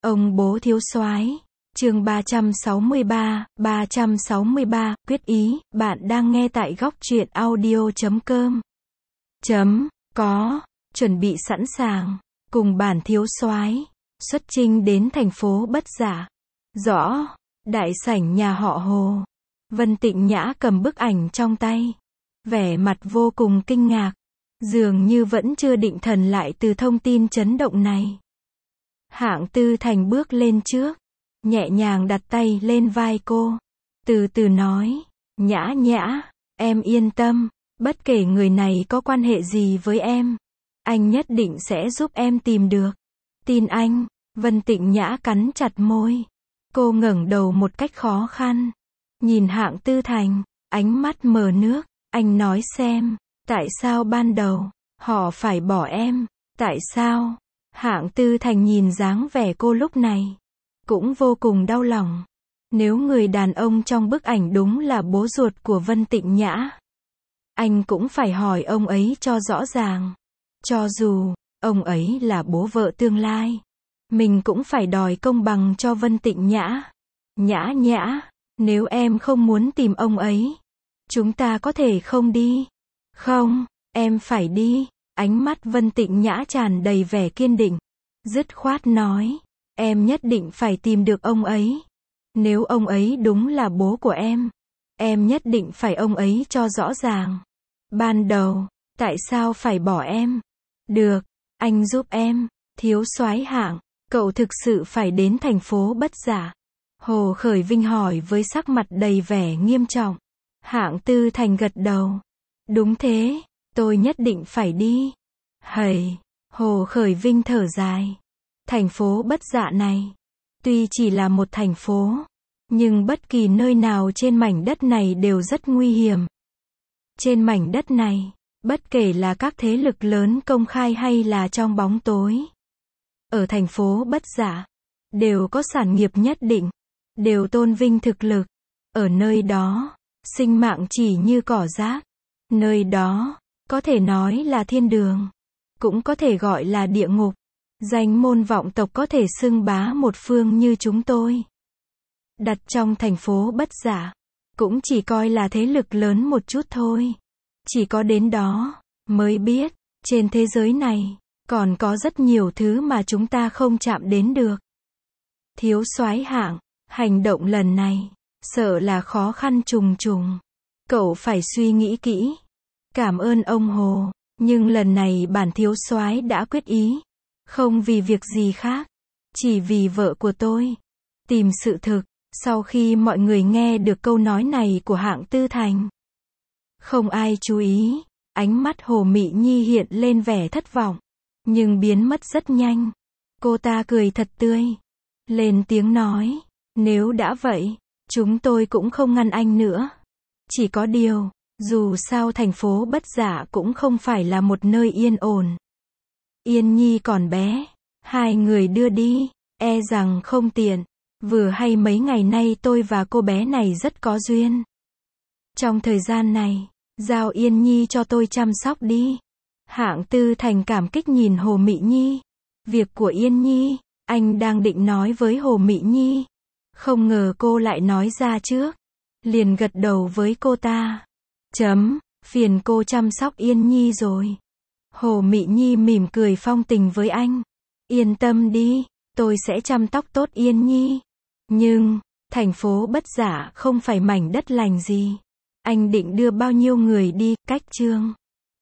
Ông bố thiếu soái. Chương 363, quyết ý, bạn đang nghe tại góc truyện audio.com. Có, chuẩn bị sẵn sàng, cùng bản thiếu soái xuất chinh đến thành phố Bất Giả. Rõ, đại sảnh nhà họ Hồ. Vân Tịnh Nhã cầm bức ảnh trong tay, vẻ mặt vô cùng kinh ngạc, dường như vẫn chưa định thần lại từ thông tin chấn động này. Hạng Tư Thành bước lên trước, nhẹ nhàng đặt tay lên vai cô, từ từ nói, Nhã Nhã, em yên tâm, bất kể người này có quan hệ gì với em, anh nhất định sẽ giúp em tìm được. Tin anh. Vân Tịnh Nhã cắn chặt môi. Cô ngẩng đầu một cách khó khăn, nhìn Hạng Tư Thành, ánh mắt mờ nước. Anh nói xem, tại sao ban đầu họ phải bỏ em? Tại sao? Hạng Tư Thành nhìn dáng vẻ cô lúc này, cũng vô cùng đau lòng. Nếu người đàn ông trong bức ảnh đúng là bố ruột của Vân Tịnh Nhã, anh cũng phải hỏi ông ấy cho rõ ràng. Cho dù ông ấy là bố vợ tương lai, mình cũng phải đòi công bằng cho Vân Tịnh Nhã. Nhã Nhã, nếu em không muốn tìm ông ấy, chúng ta có thể không đi. Không, em phải đi. Ánh mắt Vân Tịnh Nhã tràn đầy vẻ kiên định, dứt khoát nói, em nhất định phải tìm được ông ấy. Nếu ông ấy đúng là bố của em nhất định phải ông ấy cho rõ ràng. Ban đầu, tại sao phải bỏ em? Được, anh giúp em. Thiếu soái Hạng, cậu thực sự phải đến thành phố Bất Giả? Hồ Khởi Vinh hỏi với sắc mặt đầy vẻ nghiêm trọng. Hạng Tư Thành gật đầu. Đúng thế, tôi nhất định phải đi. Hầy, Hồ Khởi Vinh thở dài. Thành phố Bất Dạ này, tuy chỉ là một thành phố, nhưng bất kỳ nơi nào trên mảnh đất này đều rất nguy hiểm. Trên mảnh đất này, bất kể là các thế lực lớn công khai hay là trong bóng tối, ở thành phố Bất Giả, đều có sản nghiệp nhất định, đều tôn vinh thực lực. Ở nơi đó, sinh mạng chỉ như cỏ rác. Nơi đó, có thể nói là thiên đường, cũng có thể gọi là địa ngục. Danh môn vọng tộc có thể xưng bá một phương như chúng tôi, đặt trong thành phố Bất Giả, cũng chỉ coi là thế lực lớn một chút thôi. Chỉ có đến đó, mới biết, trên thế giới này, còn có rất nhiều thứ mà chúng ta không chạm đến được. Thiếu soái Hạng, hành động lần này, sợ là khó khăn trùng trùng. Cậu phải suy nghĩ kỹ. Cảm ơn ông Hồ, nhưng lần này bản thiếu soái đã quyết ý. Không vì việc gì khác, chỉ vì vợ của tôi. Tìm sự thực. Sau khi mọi người nghe được câu nói này của Hạng Tư Thành, không ai chú ý. Ánh mắt Hồ Mị Nhi hiện lên vẻ thất vọng, nhưng biến mất rất nhanh. Cô ta cười thật tươi, lên tiếng nói, nếu đã vậy, chúng tôi cũng không ngăn anh nữa. Chỉ có điều, dù sao thành phố Bất Giả cũng không phải là một nơi yên ổn. Yên Nhi còn bé, hai người đưa đi, e rằng không tiện. Vừa hay mấy ngày nay tôi và cô bé này rất có duyên. Trong thời gian này, giao Yên Nhi cho tôi chăm sóc đi. Hạng Tư Thành cảm kích nhìn Hồ Mị Nhi. Việc của Yên Nhi, anh đang định nói với Hồ Mị Nhi. Không ngờ cô lại nói ra trước. Liền gật đầu với cô ta. Phiền cô chăm sóc Yên Nhi rồi. Hồ Mị Nhi mỉm cười phong tình với anh. Yên tâm đi, tôi sẽ chăm sóc tốt Yên Nhi. Nhưng, thành phố Bất Giả không phải mảnh đất lành gì. Anh định đưa bao nhiêu người đi? Cách chương